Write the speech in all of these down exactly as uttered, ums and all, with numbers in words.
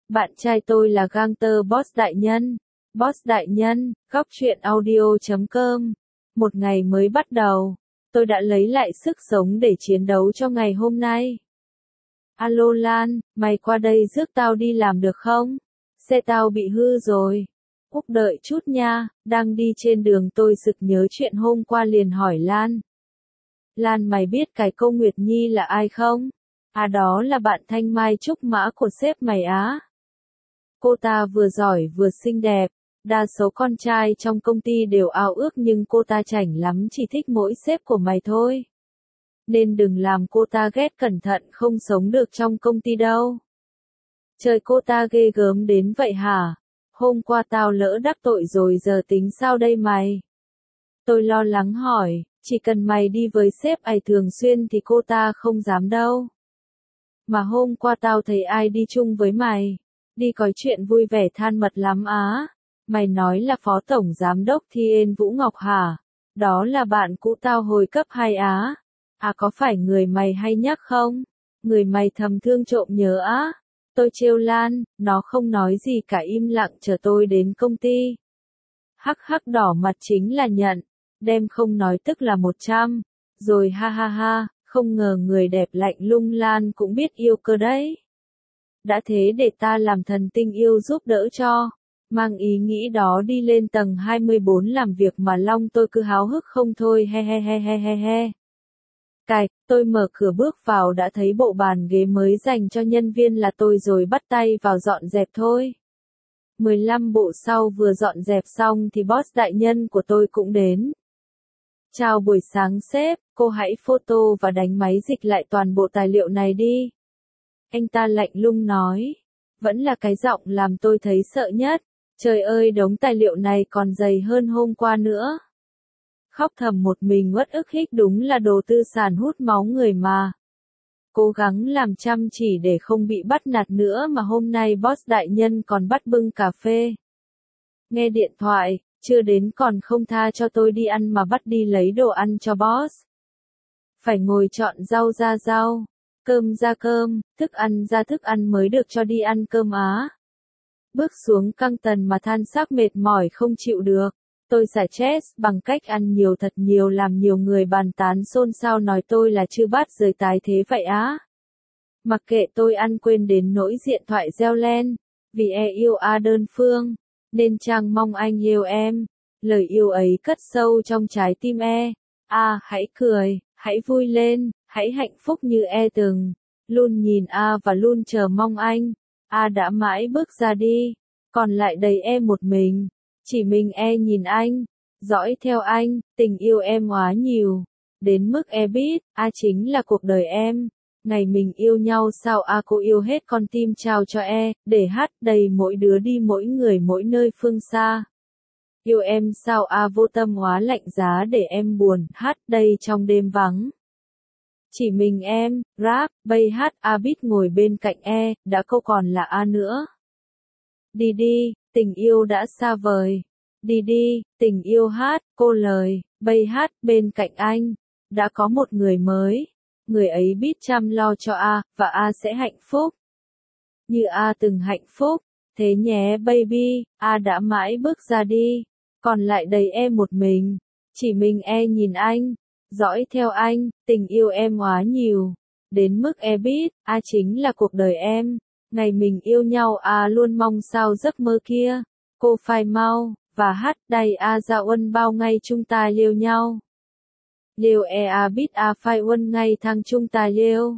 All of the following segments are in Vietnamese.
Bạn trai tôi là gangster boss đại nhân. Boss đại nhân, góc truyện audio chấm com. Một ngày mới bắt đầu, tôi đã lấy lại sức sống để chiến đấu cho ngày hôm nay. Alo Lan, mày qua đây rước tao đi làm được không? Xe tao bị hư rồi. Úc đợi chút nha, đang đi trên đường tôi sực nhớ chuyện hôm qua liền hỏi Lan. Lan mày biết cái cô Nguyệt Nhi là ai không? À đó là bạn Thanh Mai Trúc Mã của sếp mày á. Cô ta vừa giỏi vừa xinh đẹp, đa số con trai trong công ty đều ao ước nhưng cô ta chảnh lắm chỉ thích mỗi sếp của mày thôi. Nên đừng làm cô ta ghét cẩn thận không sống được trong công ty đâu. Trời cô ta ghê gớm đến vậy hả? Hôm qua tao lỡ đắc tội rồi giờ tính sao đây mày? Tôi lo lắng hỏi, chỉ cần mày đi với sếp ấy thường xuyên thì cô ta không dám đâu. Mà hôm qua tao thấy ai đi chung với mày? Đi có chuyện vui vẻ than mật lắm á. Mày nói là phó tổng giám đốc Thiên Vũ Ngọc hả? Đó là bạn cũ tao hồi cấp hai á. À có phải người mày hay nhắc không? Người mày thầm thương trộm nhớ á. Tôi trêu Lan, nó không nói gì cả im lặng chờ tôi đến công ty. Hắc hắc đỏ mặt chính là nhận, đem không nói tức là một trăm. Rồi ha ha ha, không ngờ người đẹp lạnh lùng Lan cũng biết yêu cơ đấy. Đã thế để ta làm thần tinh yêu giúp đỡ cho. Mang ý nghĩ đó đi lên tầng hai mươi bốn làm việc mà Long tôi cứ háo hức không thôi he he he he he he. Cài, tôi mở cửa bước vào đã thấy bộ bàn ghế mới dành cho nhân viên là tôi rồi bắt tay vào dọn dẹp thôi. mười lăm bộ sau vừa dọn dẹp xong thì boss đại nhân của tôi cũng đến. Chào buổi sáng sếp, cô hãy photo và đánh máy dịch lại toàn bộ tài liệu này đi. Anh ta lạnh lùng nói. Vẫn là cái giọng làm tôi thấy sợ nhất. Trời ơi đống tài liệu này còn dày hơn hôm qua nữa. Khóc thầm một mình uất ức hích đúng là đồ tư sản hút máu người mà. Cố gắng làm chăm chỉ để không bị bắt nạt nữa mà hôm nay boss đại nhân còn bắt bưng cà phê. Nghe điện thoại, chưa đến còn không tha cho tôi đi ăn mà bắt đi lấy đồ ăn cho boss. Phải ngồi chọn rau ra rau, cơm ra cơm, thức ăn ra thức ăn mới được cho đi ăn cơm á. Bước xuống căng tần mà than xác mệt mỏi không chịu được. Tôi xả stress bằng cách ăn nhiều thật nhiều làm nhiều người bàn tán xôn xao nói tôi là chư bát giới tái thế vậy á. Mặc kệ tôi ăn quên đến nỗi điện thoại reo lên, vì e yêu a đơn phương, nên chàng mong anh yêu em. Lời yêu ấy cất sâu trong trái tim e. A hãy cười, hãy vui lên, hãy hạnh phúc như e từng. Luôn nhìn A và luôn chờ mong anh. A đã mãi bước ra đi, còn lại đầy e một mình. Chỉ mình e nhìn anh, dõi theo anh, tình yêu em quá nhiều. Đến mức e biết, A chính là cuộc đời em. Ngày mình yêu nhau sao A cô yêu hết con tim trao cho e, để hát đầy mỗi đứa đi mỗi người mỗi nơi phương xa. Yêu em sao A vô tâm hóa lạnh giá để em buồn, hát đây trong đêm vắng. Chỉ mình em, rap, bay hát A biết ngồi bên cạnh e, đã câu còn là A nữa. Đi đi, tình yêu đã xa vời. Đi đi, tình yêu hát, cô lời, bay hát bên cạnh anh. Đã có một người mới. Người ấy biết chăm lo cho A, và A sẽ hạnh phúc. Như A từng hạnh phúc. Thế nhé baby, A đã mãi bước ra đi. Còn lại đầy em một mình. Chỉ mình e nhìn anh. Dõi theo anh, tình yêu em quá nhiều. Đến mức e biết, A chính là cuộc đời em. Ngày mình yêu nhau A luôn mong sao giấc mơ kia. Cô phai mau, và hát đầy A ra uân bao ngay chúng ta liêu nhau. Liêu e A biết A phai uân ngay thang chúng ta liêu.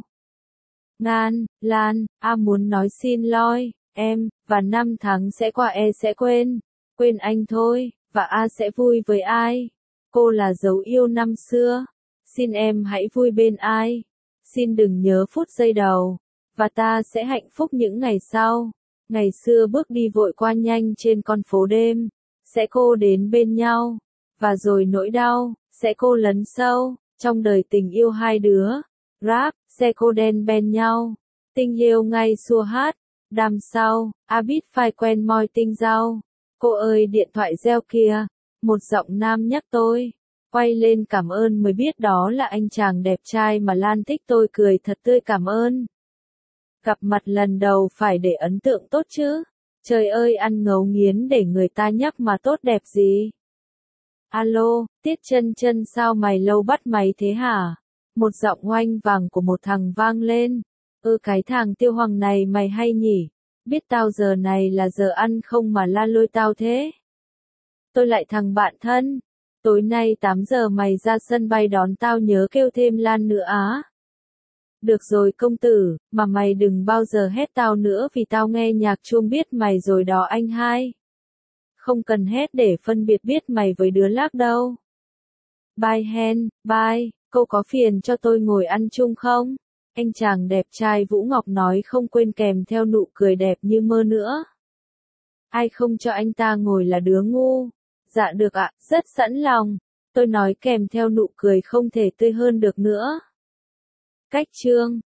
Ngan, Lan, A muốn nói xin lỗi, em, và năm tháng sẽ qua e sẽ quên. Quên anh thôi, và A sẽ vui với ai. Cô là dấu yêu năm xưa. Xin em hãy vui bên ai. Xin đừng nhớ phút giây đầu. Và ta sẽ hạnh phúc những ngày sau. Ngày xưa bước đi vội qua nhanh trên con phố đêm. Sẽ cô đến bên nhau. Và rồi nỗi đau, sẽ cô lấn sâu. Trong đời tình yêu hai đứa. Rap, sẽ cô đen bên nhau. Tình yêu ngay xua hát. Đằng sau, A biết phai quen moi tinh rau. Cô ơi điện thoại reo kìa. Một giọng nam nhắc tôi. Quay lên cảm ơn mới biết đó là anh chàng đẹp trai mà Lan thích tôi cười thật tươi cảm ơn. Gặp mặt lần đầu phải để ấn tượng tốt chứ. Trời ơi ăn ngấu nghiến để người ta nhắc mà tốt đẹp gì. Alo, Tiết Chân Chân sao mày lâu bắt máy thế hả? Một giọng oanh vàng của một thằng vang lên. Ơ cái thằng Tiêu Hoàng này mày hay nhỉ? Biết tao giờ này là giờ ăn không mà la lôi tao thế. Tôi lại thằng bạn thân. Tối nay tám giờ mày ra sân bay đón tao nhớ kêu thêm Lan nữa á. Được rồi công tử, mà mày đừng bao giờ hét tao nữa vì tao nghe nhạc chuông biết mày rồi đó anh hai. Không cần hét để phân biệt biết mày với đứa lác đâu. Bye hen, bye, cô có phiền cho tôi ngồi ăn chung không? Anh chàng đẹp trai Vũ Ngọc nói không quên kèm theo nụ cười đẹp như mơ nữa. Ai không cho anh ta ngồi là đứa ngu. Dạ được ạ, rất sẵn lòng. Tôi nói kèm theo nụ cười không thể tươi hơn được nữa. Cách chương